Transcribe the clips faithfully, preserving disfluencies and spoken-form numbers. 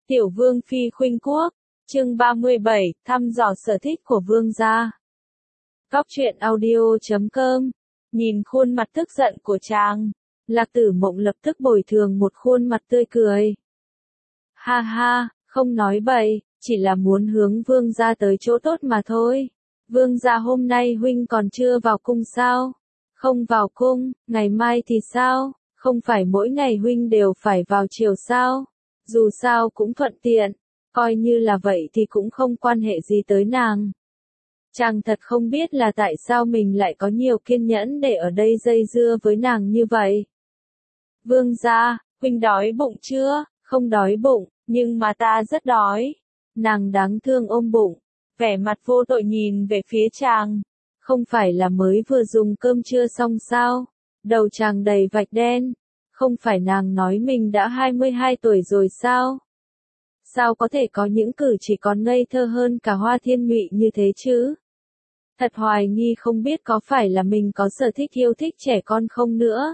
Tiểu vương phi khuynh quốc, chương ba mươi bảy, thăm dò sở thích của vương gia. Góc truyện audio chấm com, nhìn khuôn mặt tức giận của chàng, Lạc Tử Mộng lập tức bồi thường một khuôn mặt tươi cười. Ha ha, không nói bậy, chỉ là muốn hướng vương gia tới chỗ tốt mà thôi. Vương gia hôm nay huynh còn chưa vào cung sao? Không vào cung, ngày mai thì sao? Không phải mỗi ngày huynh đều phải vào chiều sao? Dù sao cũng thuận tiện, coi như là vậy thì cũng không quan hệ gì tới nàng. Chàng thật không biết là tại sao mình lại có nhiều kiên nhẫn để ở đây dây dưa với nàng như vậy. Vương gia, huynh đói bụng chưa? Không đói bụng, nhưng mà ta rất đói. Nàng đáng thương ôm bụng, vẻ mặt vô tội nhìn về phía chàng. Không phải là mới vừa dùng cơm trưa xong sao? Đầu chàng đầy vạch đen. Không phải nàng nói mình đã hai mươi hai tuổi rồi sao? Sao có thể có những cử chỉ còn ngây thơ hơn cả Hoa Thiên Nhụy như thế chứ? Thật hoài nghi không biết có phải là mình có sở thích yêu thích trẻ con không nữa.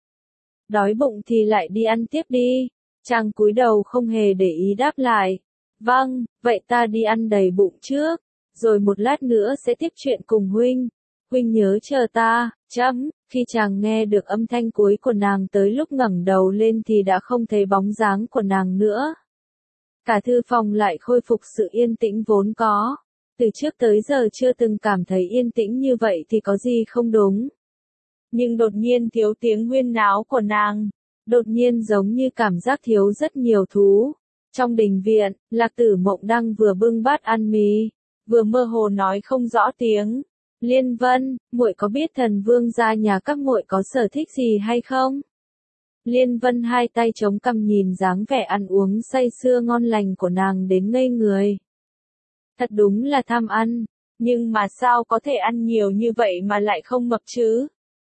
Đói bụng thì lại đi ăn tiếp đi. Chàng cúi đầu không hề để ý đáp lại. Vâng, vậy ta đi ăn đầy bụng trước, rồi một lát nữa sẽ tiếp chuyện cùng huynh. Huynh nhớ chờ ta, chấm. Khi chàng nghe được âm thanh cuối của nàng tới lúc ngẩng đầu lên thì đã không thấy bóng dáng của nàng nữa. Cả thư phòng lại khôi phục sự yên tĩnh vốn có. Từ trước tới giờ chưa từng cảm thấy yên tĩnh như vậy thì có gì không đúng. Nhưng đột nhiên thiếu tiếng huyên náo của nàng. Đột nhiên giống như cảm giác thiếu rất nhiều thú. Trong đình viện, Lạc Tử Mộng đang vừa bưng bát ăn mì, vừa mơ hồ nói không rõ tiếng. Liên Vân, muội có biết thần vương gia nhà các muội có sở thích gì hay không? Liên Vân hai tay chống cằm nhìn dáng vẻ ăn uống say sưa ngon lành của nàng đến ngây người. Thật đúng là tham ăn, nhưng mà sao có thể ăn nhiều như vậy mà lại không mập chứ?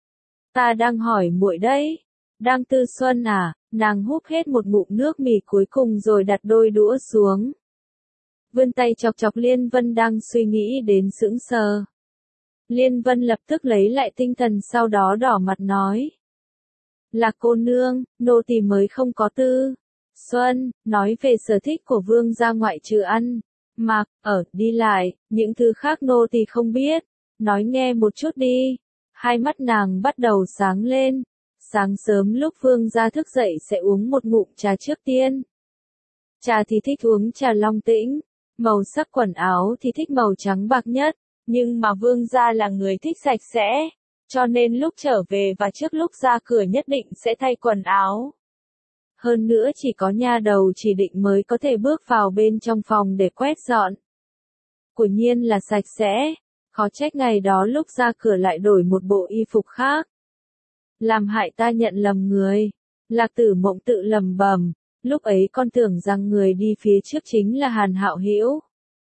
Ta đang hỏi muội đấy. Đang tư xuân à? Nàng húp hết một ngụm nước mì cuối cùng rồi đặt đôi đũa xuống. Vươn tay chọc chọc Liên Vân đang suy nghĩ đến sững sờ. Liên Vân lập tức lấy lại tinh thần sau đó đỏ mặt nói. Là cô nương, nô tỳ mới không có tư. Xuân, nói về sở thích của vương gia ngoại trừ ăn, mặc, ở, đi lại, những thứ khác nô tỳ không biết. Nói nghe một chút đi. Hai mắt nàng bắt đầu sáng lên. Sáng sớm lúc vương gia thức dậy sẽ uống một ngụm trà trước tiên. Trà thì thích uống trà long tĩnh. Màu sắc quần áo thì thích màu trắng bạc nhất. Nhưng mà vương gia là người thích sạch sẽ, cho nên lúc trở về và trước lúc ra cửa nhất định sẽ thay quần áo. Hơn nữa chỉ có nha đầu chỉ định mới có thể bước vào bên trong phòng để quét dọn. Quả nhiên là sạch sẽ, khó trách ngày đó lúc ra cửa lại đổi một bộ y phục khác. Làm hại ta nhận lầm người. Lạc Tử Mộng tự lầm bầm, lúc ấy con tưởng rằng người đi phía trước chính là Hàn Hạo Hữu.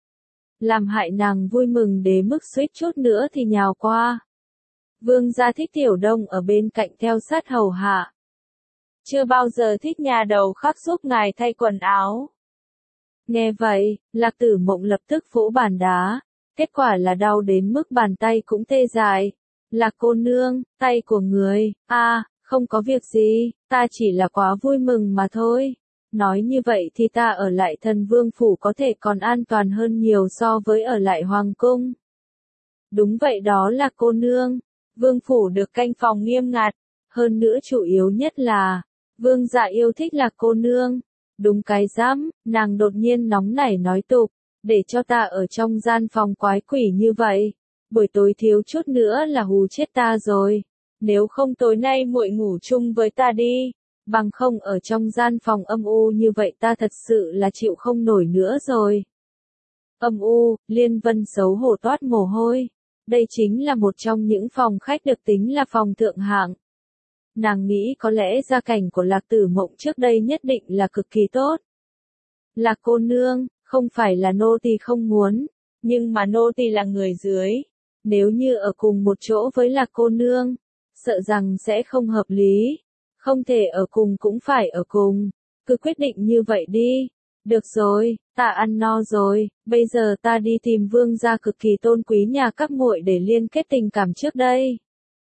Làm hại nàng vui mừng đến mức suýt chút nữa thì nhào qua. Vương gia thích Tiểu Đông ở bên cạnh theo sát hầu hạ. Chưa bao giờ thích nhà đầu khác giúp ngài thay quần áo. Nghe vậy, Lạc Tử Mộng lập tức vỗ bàn đá. Kết quả là đau đến mức bàn tay cũng tê dại. Lạc cô nương, tay của người, a à, không có việc gì, ta chỉ là quá vui mừng mà thôi. Nói như vậy thì ta ở lại thần vương phủ có thể còn an toàn hơn nhiều so với ở lại hoàng cung. Đúng vậy đó là cô nương. Vương phủ được canh phòng nghiêm ngặt. Hơn nữa chủ yếu nhất là, vương dạ yêu thích là cô nương. Đúng cái dám, nàng đột nhiên nóng nảy nói tục, để cho ta ở trong gian phòng quái quỷ như vậy. Buổi tối thiếu chút nữa là hù chết ta rồi. Nếu không tối nay muội ngủ chung với ta đi. Bằng không ở trong gian phòng âm u như vậy ta thật sự là chịu không nổi nữa rồi. Âm u, Liên Vân xấu hổ toát mồ hôi. Đây chính là một trong những phòng khách được tính là phòng thượng hạng. Nàng nghĩ có lẽ gia cảnh của Lạc Tử Mộng trước đây nhất định là cực kỳ tốt. Lạc cô nương, không phải là nô tỳ không muốn, nhưng mà nô tỳ là người dưới. Nếu như ở cùng một chỗ với Lạc cô nương, sợ rằng sẽ không hợp lý. Không thể ở cùng cũng phải ở cùng. Cứ quyết định như vậy đi. Được rồi, ta ăn no rồi, bây giờ ta đi tìm vương gia cực kỳ tôn quý nhà các muội để liên kết tình cảm trước đây.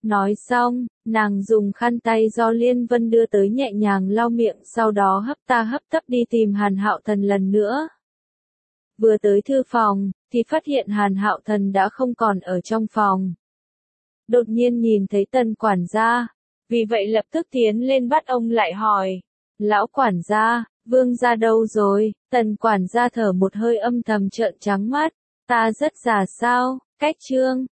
Nói xong, nàng dùng khăn tay do Liên Vân đưa tới nhẹ nhàng lau miệng, sau đó hấp ta hấp tấp đi tìm Hàn Hạo Thần lần nữa. Vừa tới thư phòng, thì phát hiện Hàn Hạo Thần đã không còn ở trong phòng. Đột nhiên nhìn thấy Tần quản gia, vì vậy lập tức tiến lên bắt ông lại hỏi. Lão quản gia, Vương gia đâu rồi? Tần quản gia thở một hơi âm thầm trợn trắng mắt. Ta rất già sao? Cách chương